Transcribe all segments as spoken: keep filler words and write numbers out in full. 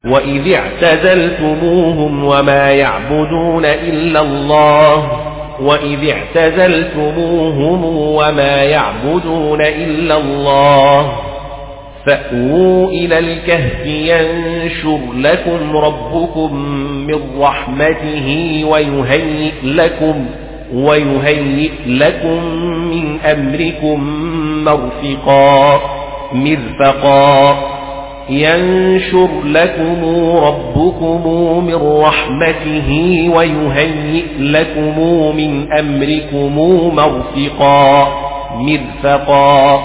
وإذ اعتزلتموهم وما يعبدون إلا الله وإذ اعتزلتموهم وما يعبدون إلا الله فأووا إلى الكهف ينشر لكم ربكم من رحمته ويهيئ لكم ويهيئ لكم من أمركم مرفقا مرفقا ينشر لكم ربكم من رحمته ويهيئ لكم من أمركم مرفقا مرفقا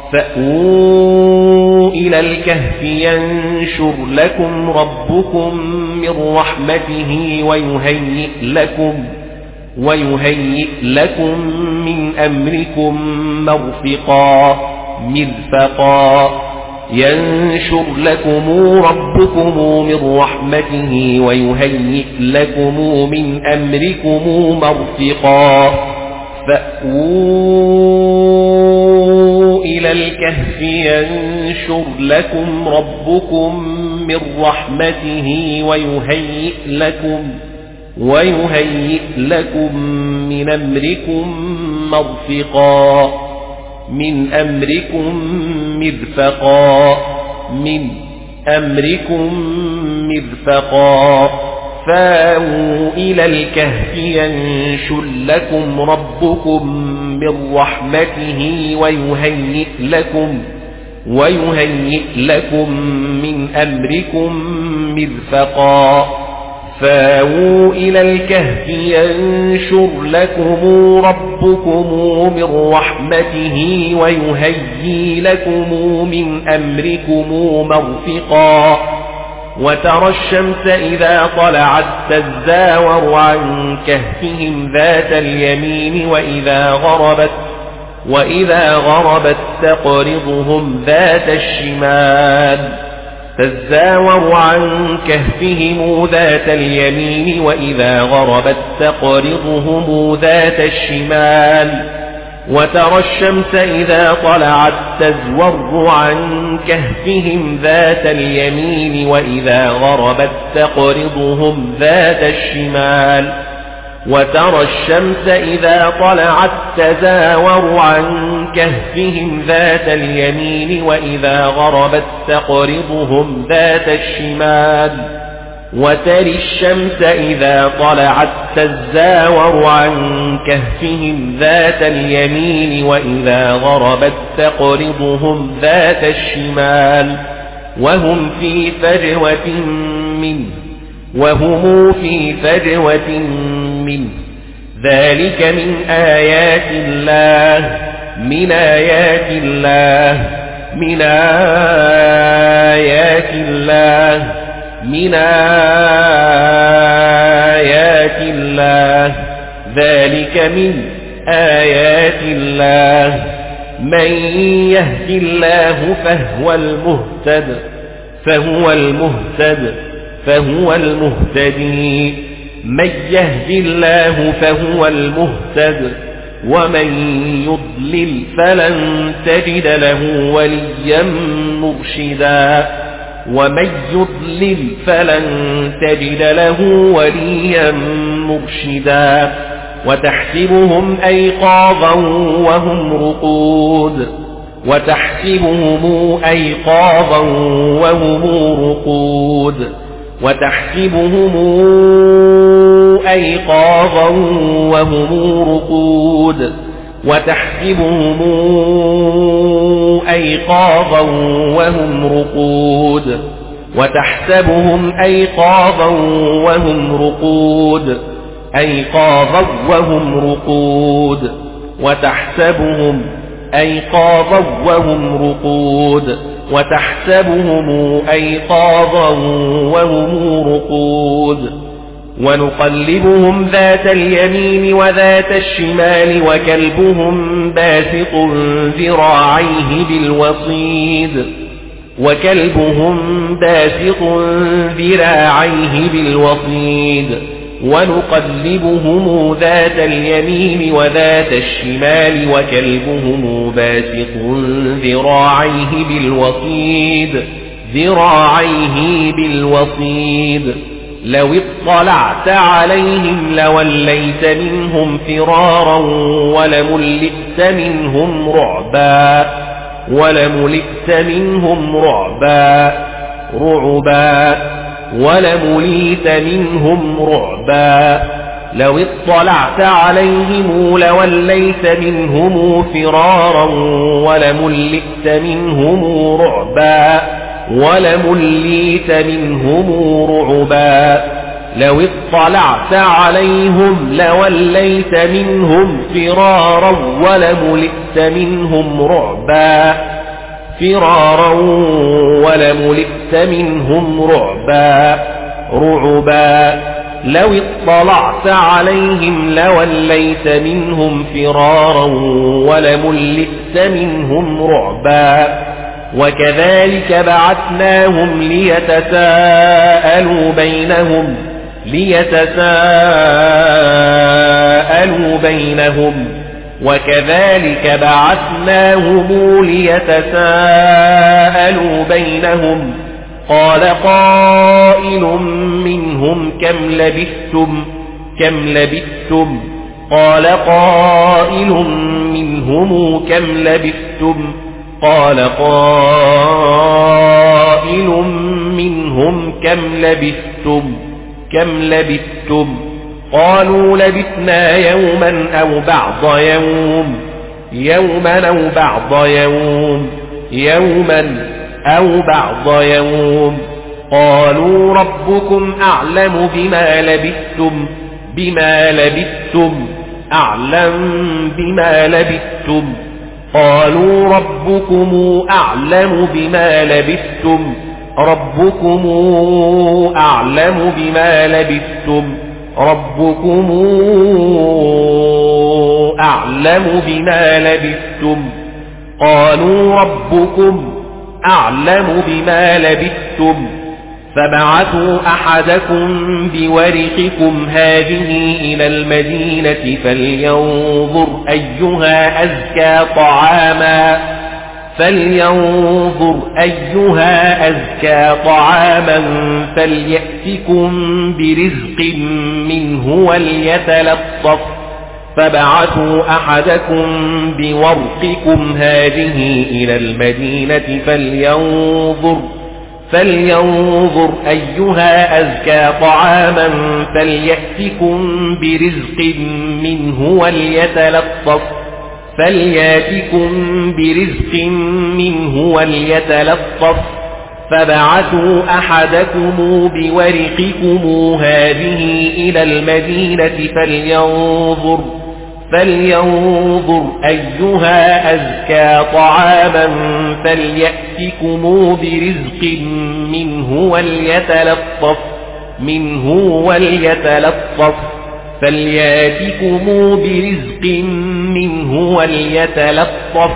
فأووا إلى الكهف ينشر لكم ربكم من رحمته ويهيئ لكم ويهيئ لكم من أمركم مرفقا مرفقا ينشر لكم ربكم من رحمته ويهيئ لكم من أمركم مرفقا فأووا إلى الكهف ينشر لكم ربكم من رحمته ويهيئ لكم ويهيئ لكم من أمركم مرفقا من أمركم مرفقا من أمركم مرفقا فاووا إلى الكهف ينشر لكم ربكم من رحمته ويهيئ لكم ويهيئ لكم من أمركم مرفقا فاووا إلى الكهف ينشر لكم ربكم من رحمته ويهيئ لكم من أمركم مرفقا وترى الشمس إذا طلعت تزاور عن كهفهم ذات اليمين وإذا غربت وإذا غربت تقرضهم ذات الشمال تزاور عن كهفهم ذات اليمين وإذا غربت تقرضهم ذات الشمال وترى الشمس إذا طلعت تزور عن كهفهم ذات اليمين وإذا غربت تقرضهم ذات الشمال وترى الشمس إذا طلعت تزاور عن كهفهم ذات اليمين وإذا غربت تقرضهم ذات الشمال وترى الشمس إذا طلعت تزاور عن كهفهم ذات اليمين وإذا غربت تقرضهم ذات الشمال وهم في فجوة منه وهم في فجوة منه ذلك من آيات الله من آيات الله من آيات الله من آيات الله ذلك من آيات الله من يهد الله فهو المهتد فهو المهتد فهو المهتدي من يهد الله فهو المهتد ومن يضلل فلن تجد له وليا مرشدا ومن يضلل فلن تجد له وليا مرشدا وتحسبهم أيقاظا وهم رقود وتحسبهم أيقاظا وهم رقود وتحسبهم أيقاظا وهم رقود وتحسبهم أيقاظا وهم رقود وتحسبهم أيقاظا وهم رقود أيقاظا وهم رقود وتحسبهم أيقاظا وهم رقود وتحسبهم أيقاظا وهم رقود ونقلبهم ذات اليمين وذات الشمال وكلبهم باسط ذراعيه بالوصيد وكلبهم باسط ذراعيه بالوصيد ونقلبهم ذات اليمين وذات الشمال وكلبهم باسط ذراعيه بالوصيد ذراعيه بالوصيد لو اطلعت عليهم لوليت منهم فرارا ولملئت منهم رعبا ولملئت منهم رعبا رعبا ولملئت منهم رعبا لو اطلعت عليهم لوليت منهم فرارا ولملئت منهم رعبا ولملئت منهم رعبا لو اطلعت عليهم لوليت منهم فرارا ولملئت منهم رعبا فرارا ولملئت منهم رعبا رعبا لو اطلعت عليهم لوليت منهم فرارا ولملئت منهم رعبا وكذلك بعثناهم ليتساءلوا بينهم ليتساءلوا بينهم وكذلك بعثناهم ليتساءلوا بينهم قال قائل منهم كم لبثتم كم لبثتم قال قائل منهم كم لبثتم قال قائل منهم كم لبثتم كم لبثتم قالوا لبثنا يوما أو بعض يوم يوما أو بعض يوم يوما أو بعض يوم قالوا ربكم أعلم بما لبثتم بما لبثتم أعلم بما لبثتم قالوا ربكم أعلم بما لبثتم ربكم أعلم بما لبثتم ربكم أعلم بما لبثتم قالوا ربكم أعلم بما لبثتم فبعثوا أحدكم بورقكم هذه إلى المدينة فلينظر أيها أزكى طعاما فلينظر أيها أزكى طعاما فليأتكم برزق منه وليتلطف فبعثوا أحدكم بورقكم هذه إلى المدينة فلينظر فلينظر أيها أزكى طعاما فليأتكم برزق منه وليتلطف فليأتكم برزق منه وليتلطف فبعثوا أحدكم بورقكم هذه إلى المدينة فلينظر فلينظر أيها أزكى طعاما فليأتكم برزق منه وليتلطف منه وليتلطف فليأتكم برزق منه وليتلطف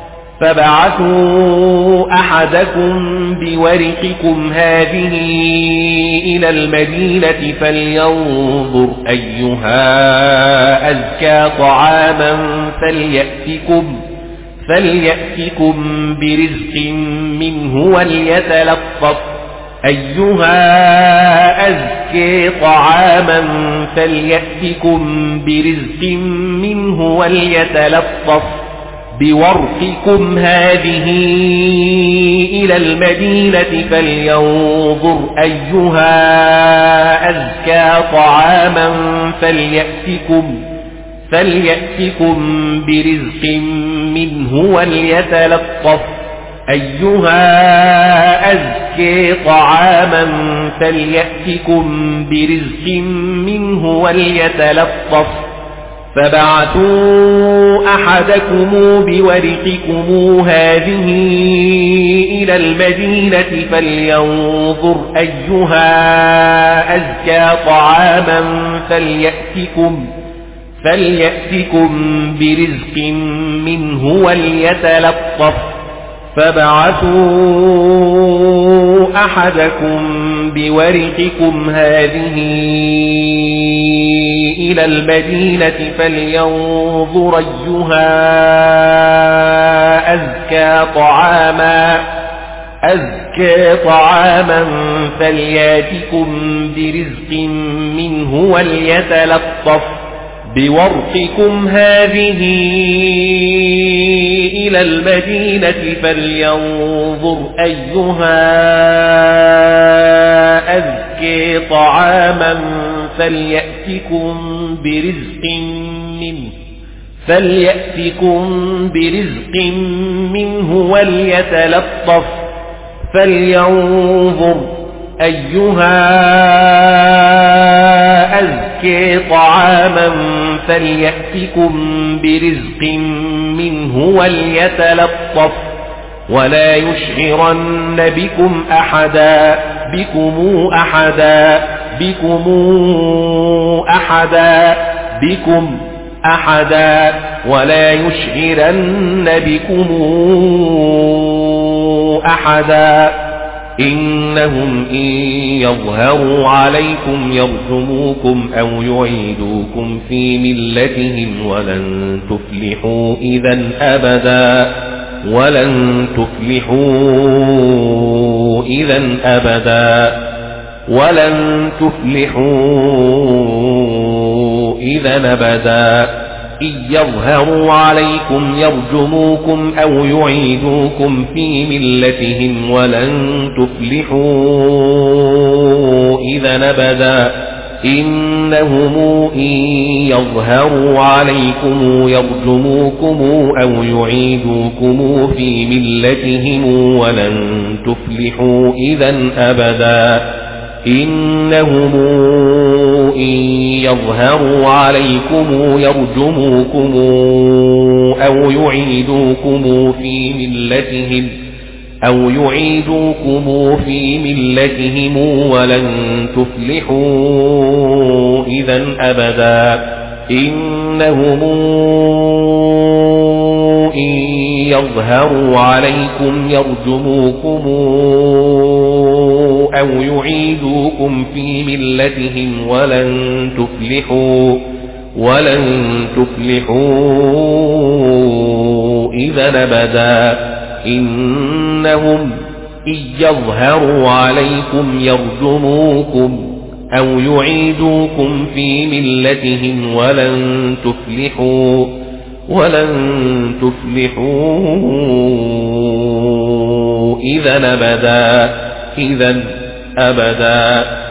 فبعثوا أحدكم بورقكم هذه إلى المدينة فلينظر أيها أزكى طعاما فليأتكم فليأتكم برزق منه وليتلطف أيها أزكى طعاما فليأتكم برزق منه وليتلطف بورقكم هذه إلى المدينة فلينظر أيها أزكى طعاما فليأتكم فليأتكم برزق منه وليتلطف أيها أزكى طعاما فليأتكم برزق منه وليتلطف فبعثوا أحدكم بورقكم هذه إلى المدينة فلينظر أيها أزكى طعاما فليأتكم فليأتكم برزق منه وليتلطف فبعثوا أحدكم بورقكم هذه إلى المدينة فلينظر أيها أزكى طعاما أزكى أزكى طعاما فلياتكم برزق منه وليتلطف بورقكم هذه إلى المدينة فلينظر أيها أزكى طعاما فليأتكم برزق منه فليأتكم برزق منه وليتلطف فلينظر أيها أزكى طعاما فليأتكم برزق منه وليتلطف ولا يشعرن بكم أحدا بكم أحدا بكم أحدا بكم أحدا ولا يشعرن بكم أحدا إنهم إن يظهروا عليكم يرجموكم أو يعيدوكم في ملتهم ولن تفلحوا إذا أبدا ولن تفلحوا إذا أبدا ولن تفلحوا إذا أبدا إن يظهروا عليكم يرجموكم أو يعيدوكم في ملتهم ولن تفلحوا إذا أبدا إنهم إن يظهروا عليكم يرجموكم أو يعيدوكم في ملتهم ولن تفلحوا إذا أبدا إنهم إن يظهروا عليكم يرجموكم أو يعيدوكم في ملتهم أو يعيدوكم في ملتهم ولن تفلحوا إذا أبدا إنهم إن يظهروا عليكم يرجموكم أو يعيدوكم في ملتهم ولن تفلحوا ولن تفلحوا إذا أبدا إنهم إن يظهروا عليكم يرجموكم أو يعيدوكم في ملتهم ولن تفلحوا ولن تفلحوا إذا أبدا إذا أبدا